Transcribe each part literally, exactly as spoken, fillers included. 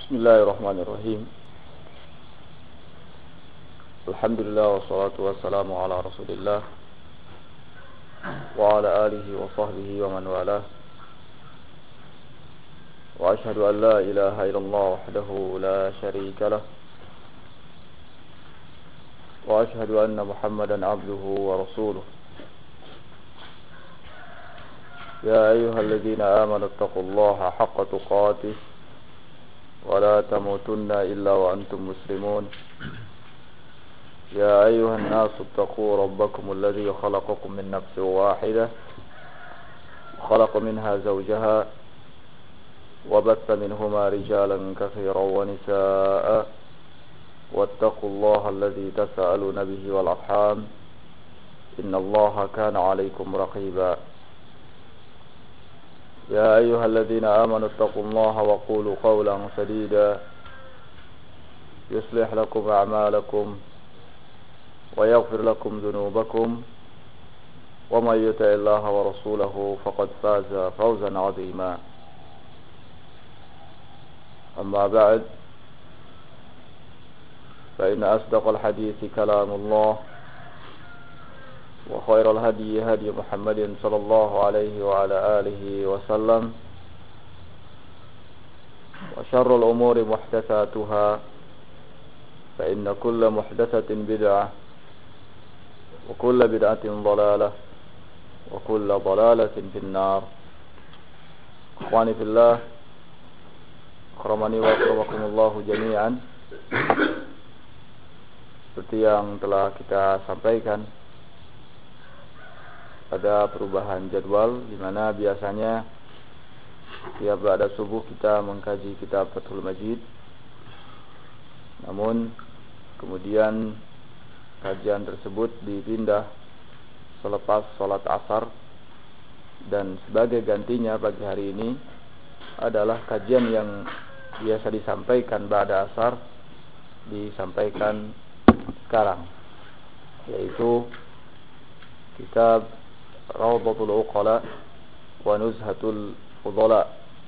Bismillahirrahmanirrahim. Alhamdulillah wassalatu wassalamu ala Rasulillah wa ala alihi wa sahbihi wa man walah. Wa ashhadu an la ilaha illallah wahdahu la syarika lah. Wa ashhadu anna Muhammadan abduhu wa rasuluh. Ya ayyuhalladzina amanu taqullaha haqqa tuqatih wa la tamutunna illa wa antum muslimun. يا أيها الناس اتقوا ربكم الذي خلقكم من نفس واحدة وخلق منها زوجها وبث منهما رجالا كثيرا ونساء واتقوا الله الذي تسألون به والأرحام إن الله كان عليكم رقيبا يا أيها الذين آمنوا اتقوا الله وقولوا قولا سديدا يصلح لكم أعمالكم ويغفر لكم ذنوبكم ومن يطع الله ورسوله فقد فاز فوزا عظيما أما بعد فإن أصدق الحديث كلام الله وخير الهدي هدي محمد صلى الله عليه وعلى آله وسلم وشر الأمور محدثاتها فإن كل محدثة بدعة وكل بدعة ضلالة وكل ضلالة في النار. Ikhwani fillah, akhramani wa akramakumullahu jami'an. Seperti yang telah kita sampaikan, ada perubahan jadwal di mana biasanya tiap ba'da subuh kita mengkaji kitab Fathul Majid. Namun kemudian kajian tersebut dipindah selepas sholat asar, dan sebagai gantinya pagi hari ini adalah kajian yang biasa disampaikan ba'da asar disampaikan sekarang, yaitu kitab Rawdatul Uqala wa Nuzhatul Fudala.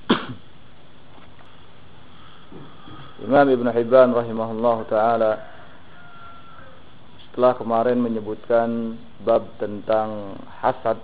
Imam Ibn Hibban rahimahullah ta'ala setelah kemarin menyebutkan bab tentang hasad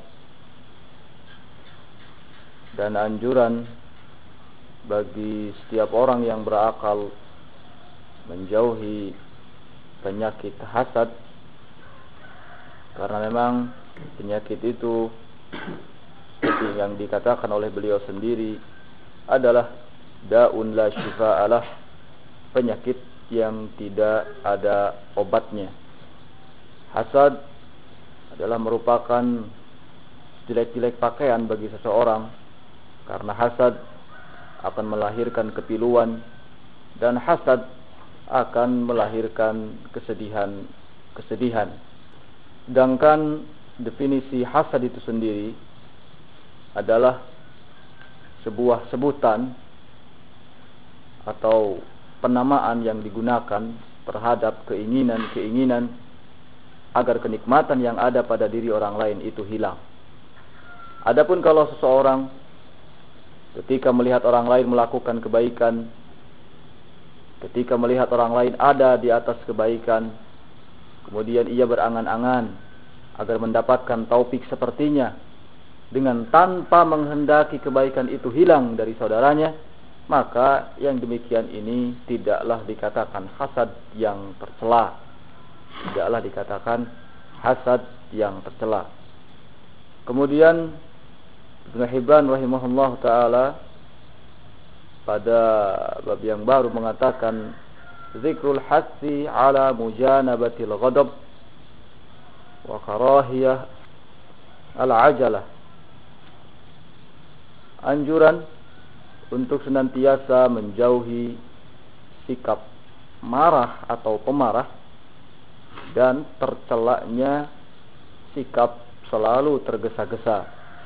dan anjuran bagi setiap orang yang berakal menjauhi penyakit hasad, karena memang penyakit itu seperti yang dikatakan oleh beliau sendiri adalah da'un la syifa'alah, penyakit yang tidak ada obatnya. Hasad adalah merupakan jelek-jelek pakaian bagi seseorang, karena hasad akan melahirkan kepiluan dan hasad akan melahirkan kesedihan-kesedihan. Sedangkan definisi hasad itu sendiri adalah sebuah sebutan atau penamaan yang digunakan terhadap keinginan-keinginan agar kenikmatan yang ada pada diri orang lain itu hilang. Adapun kalau seseorang ketika melihat orang lain melakukan kebaikan, ketika melihat orang lain ada di atas kebaikan, kemudian ia berangan-angan agar mendapatkan taufik sepertinya dengan tanpa menghendaki kebaikan itu hilang dari saudaranya, maka yang demikian ini tidaklah dikatakan hasad yang tercela. Tidaklah dikatakan hasad yang tercela. Kemudian Ibnu Hibban rahimahullah ta'ala pada bab yang baru mengatakan zikrul hassi ala mujanabatil ghadab wa karahiyah al-ajalah, anjuran untuk senantiasa menjauhi sikap marah atau pemarah dan tercelaknya sikap selalu tergesa-gesa.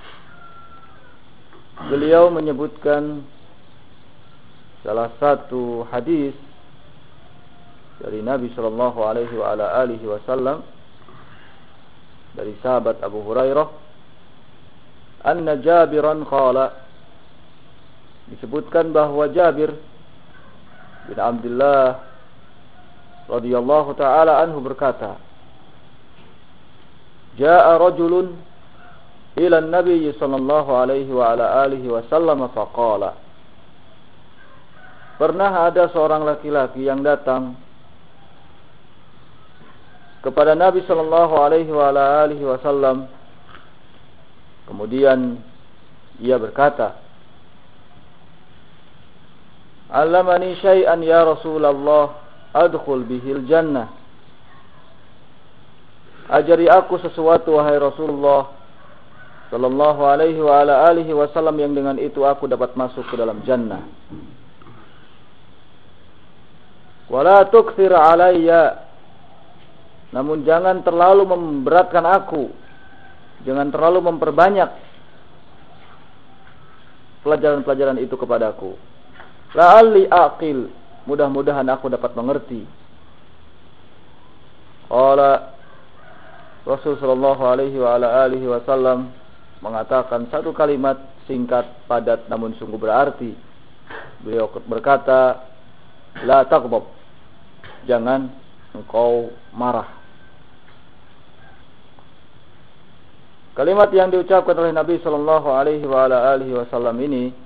Beliau menyebutkan salah satu hadis dari Nabi sallallahu alaihi wa ala alihi wasallam dari sahabat Abu Hurairah, anna Jabiran qala, disebutkan bahwa Jabir bin Abdullah radhiyallahu taala anhu berkata, "Jaa'a rajulun ila an-nabiy sallallahu alaihi wa ala alihi wasallam faqala." Pernah ada seorang laki-laki yang datang kepada Nabi sallallahu alaihi wa ala alihi wasallam. Kemudian ia berkata, "Allamani syai'an ya Rasulullah adkhul bihil jannah." Ajari aku sesuatu wahai Rasulullah sallallahu alaihi wa ala alihi wasallam yang dengan itu aku dapat masuk ke dalam jannah. Wala tukthir alayya, namun jangan terlalu memberatkan aku, jangan terlalu memperbanyak pelajaran-pelajaran itu kepadaku. La'alli aqil, mudah-mudahan aku dapat mengerti. Qala Rasul sallallahu alaihi wa ala alihi wasallam mengatakan satu kalimat singkat, padat namun sungguh berarti. Beliau berkata, la taghdab, jangan engkau marah. Kalimat yang diucapkan oleh Nabi sallallahu alaihi wa ala alihi wasallam ini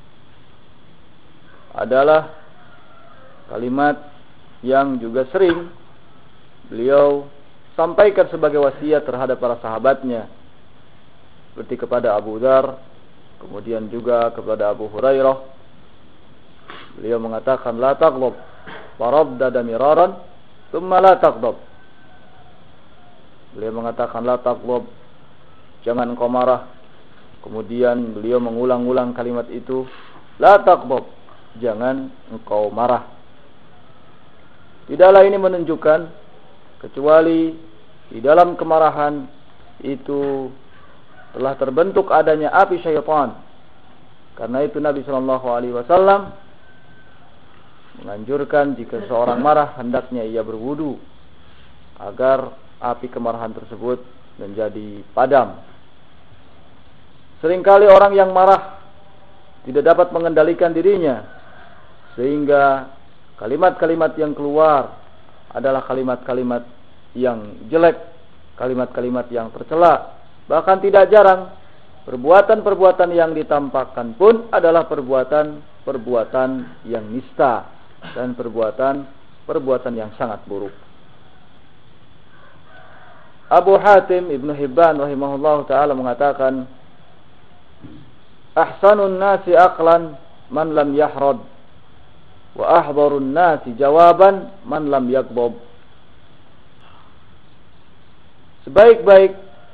adalah kalimat yang juga sering beliau sampaikan sebagai wasiat terhadap para sahabatnya, seperti kepada Abu Dzar, kemudian juga kepada Abu Hurairah. Beliau mengatakan la taghdab, faraddada miraran, thumma la taghdab. Beliau mengatakan la taghdab, jangan engkau marah. Kemudian beliau mengulang-ulang kalimat itu, la taghdab, jangan engkau marah. Tidaklah ini menunjukkan kecuali di dalam kemarahan itu telah terbentuk adanya api syaitan. Karena itu Nabi sallallahu alaihi wasallam menganjurkan jika seorang marah hendaknya ia berwudu agar api kemarahan tersebut menjadi padam. Seringkali orang yang marah tidak dapat mengendalikan dirinya, sehingga kalimat-kalimat yang keluar adalah kalimat-kalimat yang jelek, kalimat-kalimat yang tercela. Bahkan tidak jarang perbuatan-perbuatan yang ditampakkan pun adalah perbuatan-perbuatan yang nista dan perbuatan-perbuatan yang sangat buruk. Abu Hatim Ibnu Hibban rahimahullahu taala mengatakan, ahsanun nasi aqlan man lam yahrad, wa ahdharun nasi jawaban man lam yaghdab. Sebaik-baik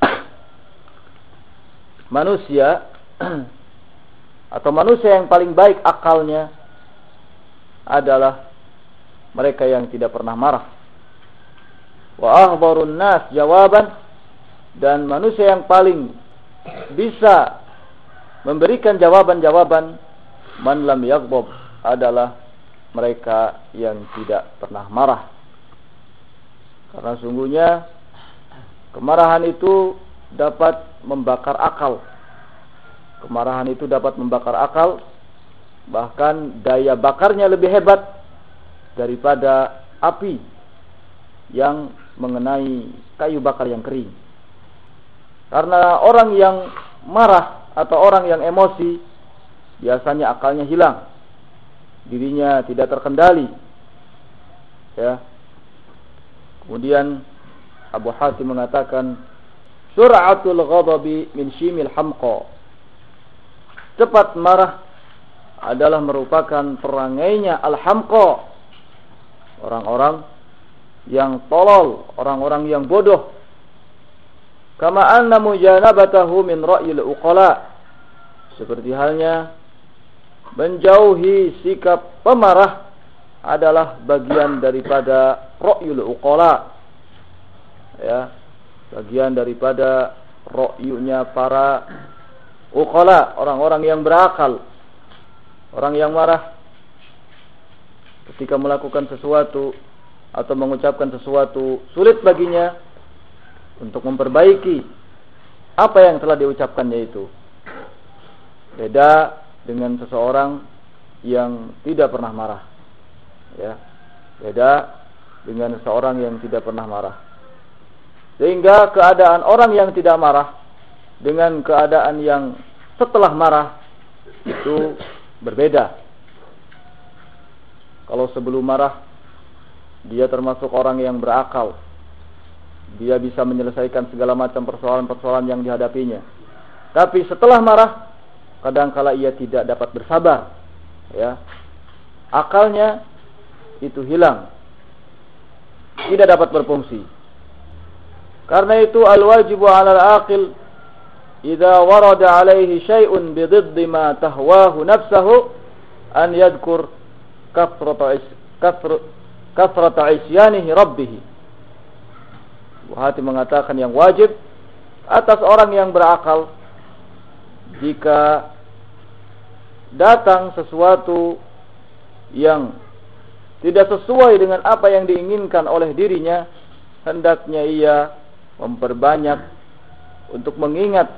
manusia atau manusia yang paling baik akalnya adalah mereka yang tidak pernah marah. Wa ahdharun nas jawaban, dan manusia yang paling bisa memberikan jawaban-jawaban man lam yaghdab adalah mereka yang tidak pernah marah. Karena sungguhnya kemarahan itu dapat membakar akal. Kemarahan itu dapat membakar akal, bahkan daya bakarnya lebih hebat daripada api yang mengenai kayu bakar yang kering. Karena orang yang marah atau orang yang emosi biasanya akalnya hilang, dirinya tidak terkendali. Ya. Kemudian Abu Hatim mengatakan, sur'atul ghadabi min shimil hamqa. Cepat marah adalah merupakan perangainya al-hamqa, orang-orang yang tolol, orang-orang yang bodoh. Kama anna mujanabatahu min ra'yil uqala, seperti halnya menjauhi sikap pemarah adalah bagian daripada ra'yul uqala, ya, bagian daripada ra'yunya para uqala, orang-orang yang berakal. Orang yang marah ketika melakukan sesuatu atau mengucapkan sesuatu sulit baginya untuk memperbaiki apa yang telah diucapkannya itu. Beda dengan seseorang yang tidak pernah marah. Ya. Beda dengan seorang yang tidak pernah marah. Sehingga keadaan orang yang tidak marah dengan keadaan yang setelah marah itu berbeda. Kalau sebelum marah dia termasuk orang yang berakal. Dia bisa menyelesaikan segala macam persoalan-persoalan yang dihadapinya. Tapi setelah marah, kadangkala ia tidak dapat bersabar. Ya. Akalnya itu hilang. Tidak dapat berfungsi. Karena itu al-wajibu 'ala al-aqil idza warada 'alaihi syai'un bi dhiddi ma tahwahu nafsuhu an yadhkur kathrata kathr kathrata isyanihi rabbih. Bukhari mengatakan yang wajib atas orang yang berakal jika datang sesuatu yang tidak sesuai dengan apa yang diinginkan oleh dirinya, hendaknya ia memperbanyak untuk mengingat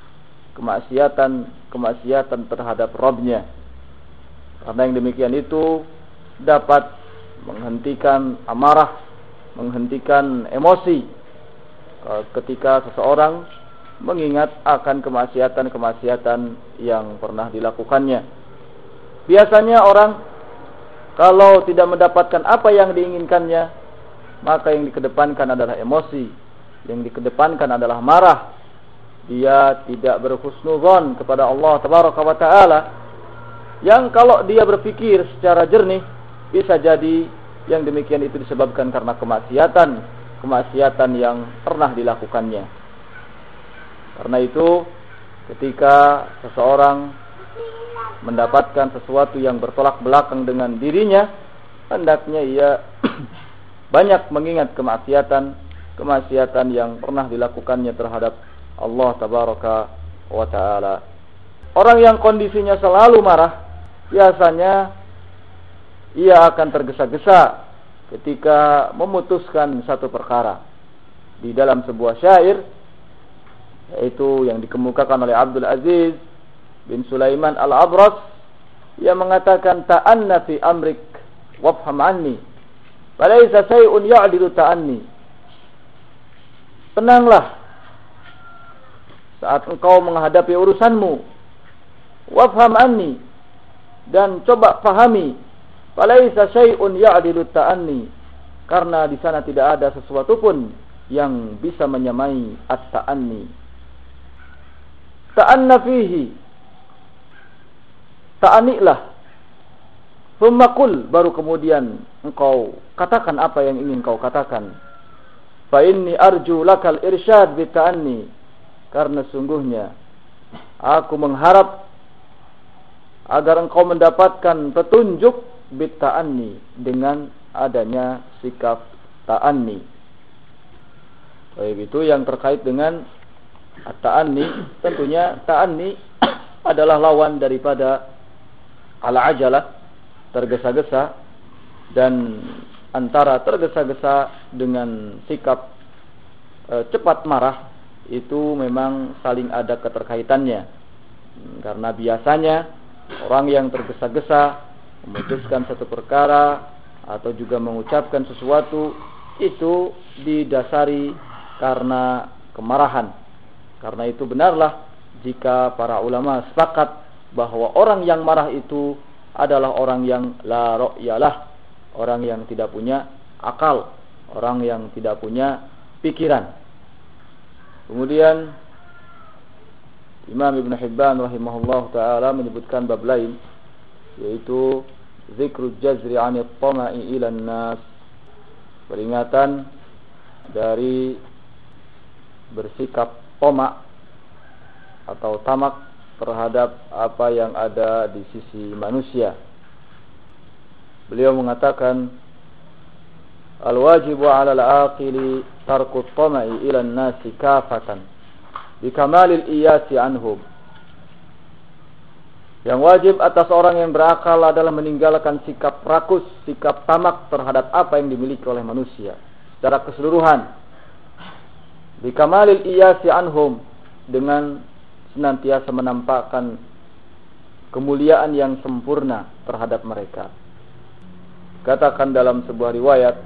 kemaksiatan-kemaksiatan terhadap Rabb-Nya. Karena yang demikian itu dapat menghentikan amarah, menghentikan emosi ketika seseorang mengingat akan kemaksiatan-kemaksiatan yang pernah dilakukannya. Biasanya orang kalau tidak mendapatkan apa yang diinginkannya, maka yang dikedepankan adalah emosi, yang dikedepankan adalah marah. Dia tidak berhusnuzon kepada Allah Tabaraka wa Ta'ala, yang kalau dia berpikir secara jernih, bisa jadi yang demikian itu disebabkan karena kemaksiatan kemaksiatan yang pernah dilakukannya. Karena itu ketika seseorang mendapatkan sesuatu yang bertolak belakang dengan dirinya, hendaknya ia banyak mengingat kemaksiatan kemaksiatan yang pernah dilakukannya terhadap Allah Tabaraka wa Ta'ala. Orang yang kondisinya selalu marah, biasanya ia akan tergesa-gesa ketika memutuskan satu perkara. Di dalam sebuah syair, yaitu yang dikemukakan oleh Abdul Aziz bin Sulaiman Al-Abras, ia mengatakan, ta'anna fi amrik wafham anni falaysa shay'un ya'dilu ta'anni. Tenanglah saat engkau menghadapi urusanmu, wafham anni, dan coba pahami, falaysa shay'un ya'dilu ta'anni, karena di sana tidak ada sesuatu pun yang bisa menyamai at-ta'anni. Ta'anna fihi, ta'ani'lah, thumma qul, baru kemudian engkau katakan apa yang ingin kau katakan. Fa inni arju lakal irsyad bi ta'anni, karena sungguhnya aku mengharap agar engkau mendapatkan petunjuk bi ta'anni, dengan adanya sikap ta'anni. Baik, itu yang terkait dengan at-ta'anni. Tentunya ta'anni adalah lawan daripada al-ajalah, tergesa-gesa, dan antara tergesa-gesa dengan sikap e, cepat marah itu memang saling ada keterkaitannya. Karena biasanya orang yang tergesa-gesa memutuskan satu perkara atau juga mengucapkan sesuatu itu didasari karena kemarahan. Karena itu benarlah jika para ulama sepakat bahwa orang yang marah itu adalah orang yang la ra'yalah, orang yang tidak punya akal, orang yang tidak punya pikiran. Kemudian Imam Ibn Hibban rahimahullah ta'ala menyebutkan bab lain, yaitu zikrul jazri 'anil tama'i ilan nas, peringatan dari bersikap tamak atau tamak terhadap apa yang ada di sisi manusia. Beliau mengatakan, al-wajibu 'ala al-aqili tarku at-tama'i ila an-nasi kafatan bi kamalil iyasi anhum. Yang wajib atas orang yang berakal adalah meninggalkan sikap rakus, sikap tamak terhadap apa yang dimiliki oleh manusia secara keseluruhan. Bi kamalil iyasi anhum, dengan senantiasa menampakkan kemuliaan yang sempurna terhadap mereka. Katakan dalam sebuah riwayat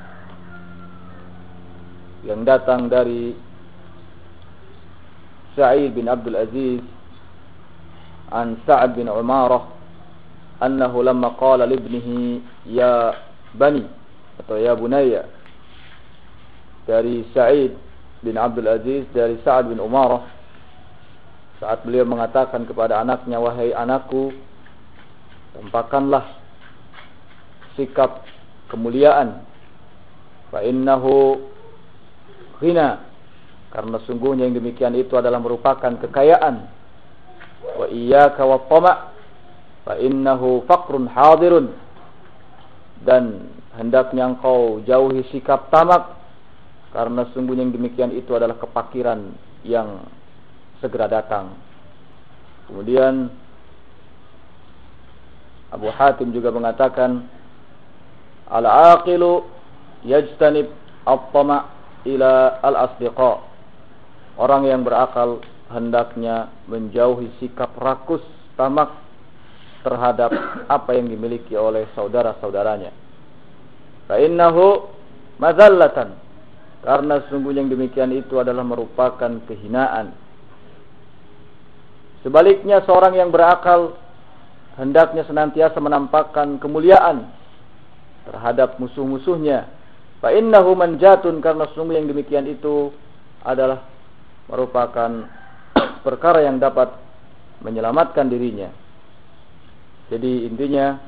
yang datang dari Sa'id bin Abdul Aziz an Sa'ad bin Umarah annahu lamma qala li ibnihi ya bani atau ya bunayya, dari Sa'id bin Abdul Aziz dari Sa'ad bin Umarah, saat beliau mengatakan kepada anaknya, wahai anakku, tampakkanlah sikap kemuliaan, fa innahu ghina, karena sungguhnya yang demikian itu adalah merupakan kekayaan, wa iyyaka wa tama' fa innahu faqrun hadirun, dan hendaknya engkau jauhi sikap tamak, karena sungguhnya yang demikian itu adalah kepakiran yang segera datang. Kemudian Abu Hatim juga mengatakan, al-aqilu yajtanib at-tama' ila al-asdiqa. Orang yang berakal hendaknya menjauhi sikap rakus tamak terhadap apa yang dimiliki oleh saudara-saudaranya. Fa innahu mazallatan, karena sungguhnya yang demikian itu adalah merupakan kehinaan. Sebaliknya, seorang yang berakal hendaknya senantiasa menampakkan kemuliaan terhadap musuh-musuhnya. Fa innahu manjatun, karena sungguh yang demikian itu adalah merupakan perkara yang dapat menyelamatkan dirinya. Jadi intinya,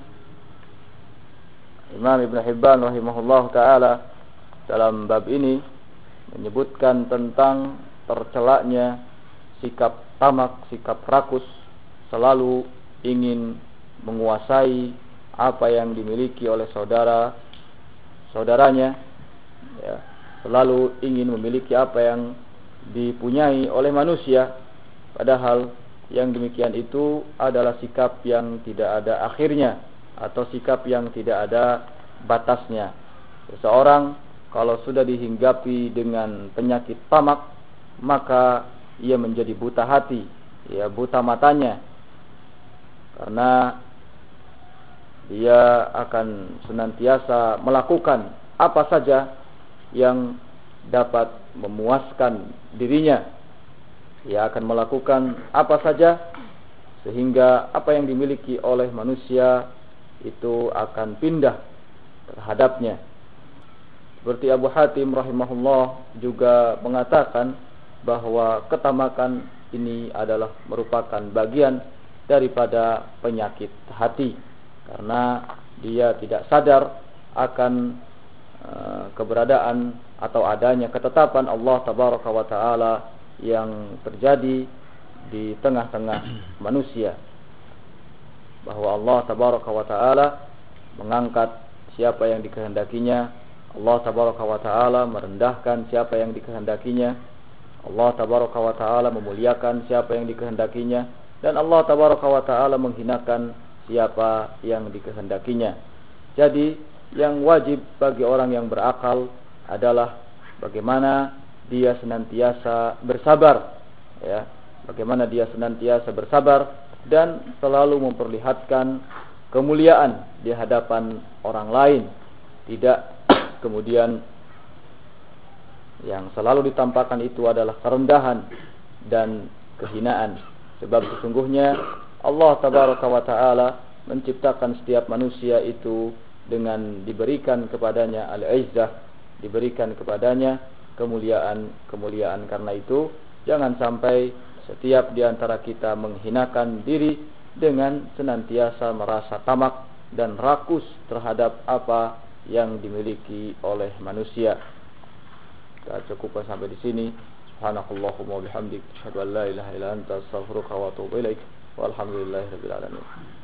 Imam Ibn Hibban rahimahullah ta'ala dalam bab ini menyebutkan tentang tercelaknya sikap tamak, sikap rakus, selalu ingin menguasai apa yang dimiliki oleh saudara saudaranya, ya, selalu ingin memiliki apa yang dipunyai oleh manusia, padahal yang demikian itu adalah sikap yang tidak ada akhirnya atau sikap yang tidak ada batasnya. Seseorang kalau sudah dihinggapi dengan penyakit tamak, maka ia menjadi buta hati, ya, buta matanya, karena dia akan senantiasa melakukan apa saja yang dapat memuaskan dirinya. Ia akan melakukan apa saja sehingga apa yang dimiliki oleh manusia itu akan pindah terhadapnya. Seperti Abu Hatim rahimahullah juga mengatakan bahwa ketamakan ini adalah merupakan bagian daripada penyakit hati, karena dia tidak sadar akan uh, keberadaan atau adanya ketetapan Allah tabaraka wa ta'ala yang terjadi di tengah-tengah manusia, bahwa Allah tabaraka wa ta'ala mengangkat siapa yang dikehendakinya, Allah tabaraka wa ta'ala merendahkan siapa yang dikehendakinya, Allah tabaraka wa ta'ala memuliakan siapa yang dikehendakinya, dan Allah tabaraka wa ta'ala menghinakan siapa yang dikehendakinya. Jadi yang wajib bagi orang yang berakal adalah bagaimana dia senantiasa bersabar, ya, bagaimana dia senantiasa bersabar dan selalu memperlihatkan kemuliaan di hadapan orang lain, tidak kemudian yang selalu ditampakkan itu adalah kerendahan dan kehinaan. Sebab sesungguhnya Allah tabaraka wa ta'ala menciptakan setiap manusia itu dengan diberikan kepadanya al-izzah, diberikan kepadanya kemuliaan-kemuliaan. Karena itu jangan sampai setiap di antara kita menghinakan diri dengan senantiasa merasa tamak dan rakus terhadap apa yang dimiliki oleh manusia. Kita cukupkan sampai di sini. Subhanakallahumma wa bihamdik, asyhadu an la ilaha illa anta, astaghfiruka wa atubu ilaik. Walhamdulillahirabbil alamin.